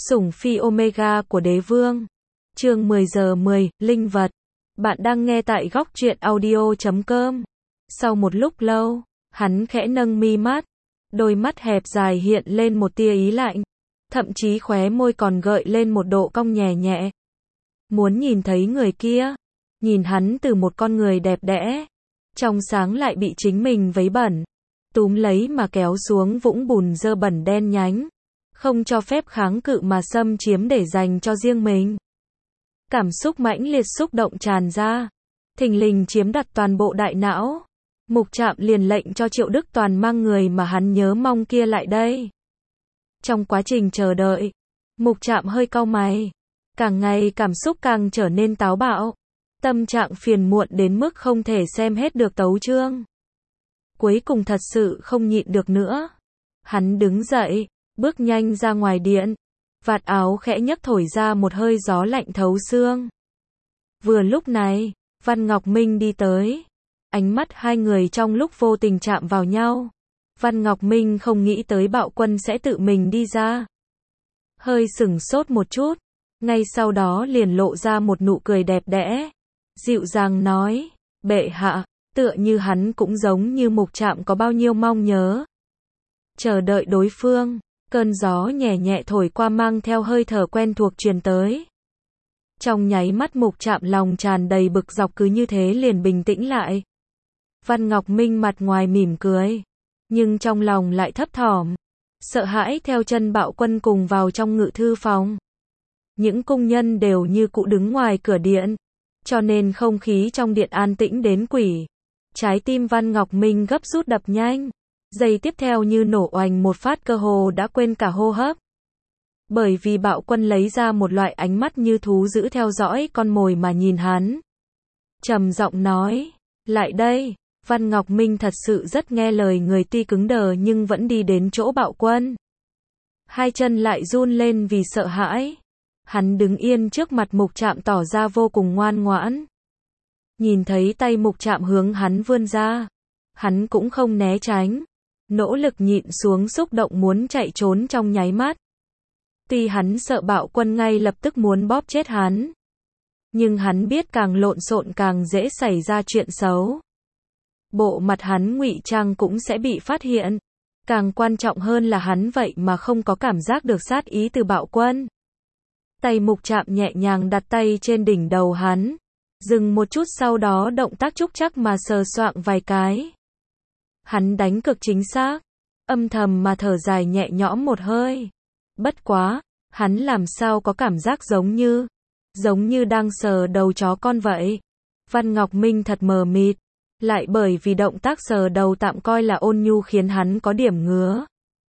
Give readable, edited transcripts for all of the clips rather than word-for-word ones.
Sủng phi Omega của đế vương. Chương 10 giờ 10, linh vật. Bạn đang nghe tại góc truyện audio.com. Sau một lúc lâu, hắn khẽ nâng mi mắt, đôi mắt hẹp dài hiện lên một tia ý lạnh, thậm chí khóe môi còn gợi lên một độ cong nhẹ nhẹ. Muốn nhìn thấy người kia, nhìn hắn từ một con người đẹp đẽ, trong sáng lại bị chính mình vấy bẩn, túm lấy mà kéo xuống vũng bùn dơ bẩn đen nhánh, không cho phép kháng cự mà xâm chiếm để dành cho riêng mình. Cảm xúc mãnh liệt xúc động tràn ra, thình lình chiếm đặt toàn bộ đại não. Mục Trạm liền lệnh cho Triệu Đức Toàn mang người mà hắn nhớ mong kia lại đây. Trong quá trình chờ đợi, Mục Trạm hơi cau mày, càng ngày cảm xúc càng trở nên táo bạo, tâm trạng phiền muộn đến mức không thể xem hết được tấu chương. Cuối cùng thật sự không nhịn được nữa, hắn đứng dậy, bước nhanh ra ngoài điện, vạt áo khẽ nhấc thổi ra một hơi gió lạnh thấu xương. Vừa lúc này, Văn Ngọc Minh đi tới, ánh mắt hai người trong lúc vô tình chạm vào nhau. Văn Ngọc Minh không nghĩ tới Bạo Quân sẽ tự mình đi ra, hơi sửng sốt một chút, ngay sau đó liền lộ ra một nụ cười đẹp đẽ, dịu dàng nói, bệ hạ, tựa như hắn cũng giống như Mục Trạm có bao nhiêu mong nhớ. Chờ đợi đối phương, cơn gió nhẹ nhẹ thổi qua mang theo hơi thở quen thuộc truyền tới. Trong nháy mắt Mục Trạm lòng tràn đầy bực dọc cứ như thế liền bình tĩnh lại. Văn Ngọc Minh mặt ngoài mỉm cười, nhưng trong lòng lại thấp thỏm, sợ hãi theo chân Bạo Quân cùng vào trong ngự thư phòng. Những cung nhân đều như cũ đứng ngoài cửa điện, cho nên không khí trong điện an tĩnh đến quỷ. Trái tim Văn Ngọc Minh gấp rút đập nhanh, giây tiếp theo như nổ oành một phát cơ hồ đã quên cả hô hấp. Bởi vì Bạo Quân lấy ra một loại ánh mắt như thú dữ theo dõi con mồi mà nhìn hắn. Trầm giọng nói, lại đây. Văn Ngọc Minh thật sự rất nghe lời người, tuy cứng đờ nhưng vẫn đi đến chỗ Bạo Quân. Hai chân lại run lên vì sợ hãi. Hắn đứng yên trước mặt Mục Trạm tỏ ra vô cùng ngoan ngoãn. Nhìn thấy tay Mục Trạm hướng hắn vươn ra, hắn cũng không né tránh, nỗ lực nhịn xuống xúc động muốn chạy trốn trong nháy mắt. Tuy hắn sợ Bạo Quân ngay lập tức muốn bóp chết hắn, nhưng hắn biết càng lộn xộn càng dễ xảy ra chuyện xấu. Bộ mặt hắn ngụy trang cũng sẽ bị phát hiện. Càng quan trọng hơn là hắn vậy mà không có cảm giác được sát ý từ Bạo Quân. Tay Mục Trạm nhẹ nhàng đặt tay trên đỉnh đầu hắn, dừng một chút sau đó động tác trúc trắc mà sờ soạng vài cái. Hắn đánh cực chính xác, âm thầm mà thở dài nhẹ nhõm một hơi. Bất quá, hắn làm sao có cảm giác giống như đang sờ đầu chó con vậy. Văn Ngọc Minh thật mờ mịt, lại bởi vì động tác sờ đầu tạm coi là ôn nhu khiến hắn có điểm ngứa.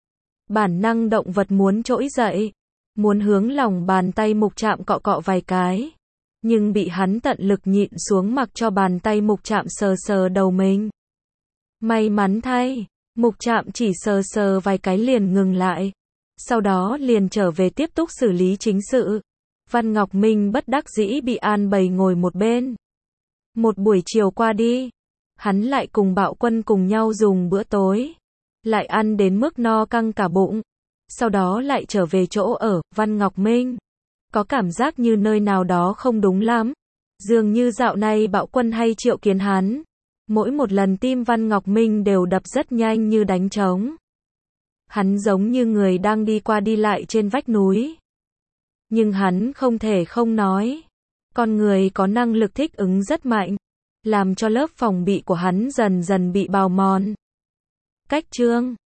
Bản năng động vật muốn trỗi dậy, muốn hướng lòng bàn tay Mục Trạm cọ cọ vài cái, nhưng bị hắn tận lực nhịn xuống mặc cho bàn tay Mục Trạm sờ sờ đầu mình. May mắn thay, Mục Trạm chỉ sờ sờ vài cái liền ngừng lại, sau đó liền trở về tiếp tục xử lý chính sự. Văn Ngọc Minh bất đắc dĩ bị an bày ngồi một bên. Một buổi chiều qua đi, hắn lại cùng Bạo Quân cùng nhau dùng bữa tối, lại ăn đến mức no căng cả bụng, sau đó lại trở về chỗ ở. Văn Ngọc Minh có cảm giác như nơi nào đó không đúng lắm, dường như dạo này Bạo Quân hay triệu kiến hắn. Mỗi một lần tim Văn Ngọc Minh đều đập rất nhanh như đánh trống. Hắn giống như người đang đi qua đi lại trên vách núi. Nhưng hắn không thể không nói, con người có năng lực thích ứng rất mạnh, làm cho lớp phòng bị của hắn dần dần bị bào mòn. Cách chương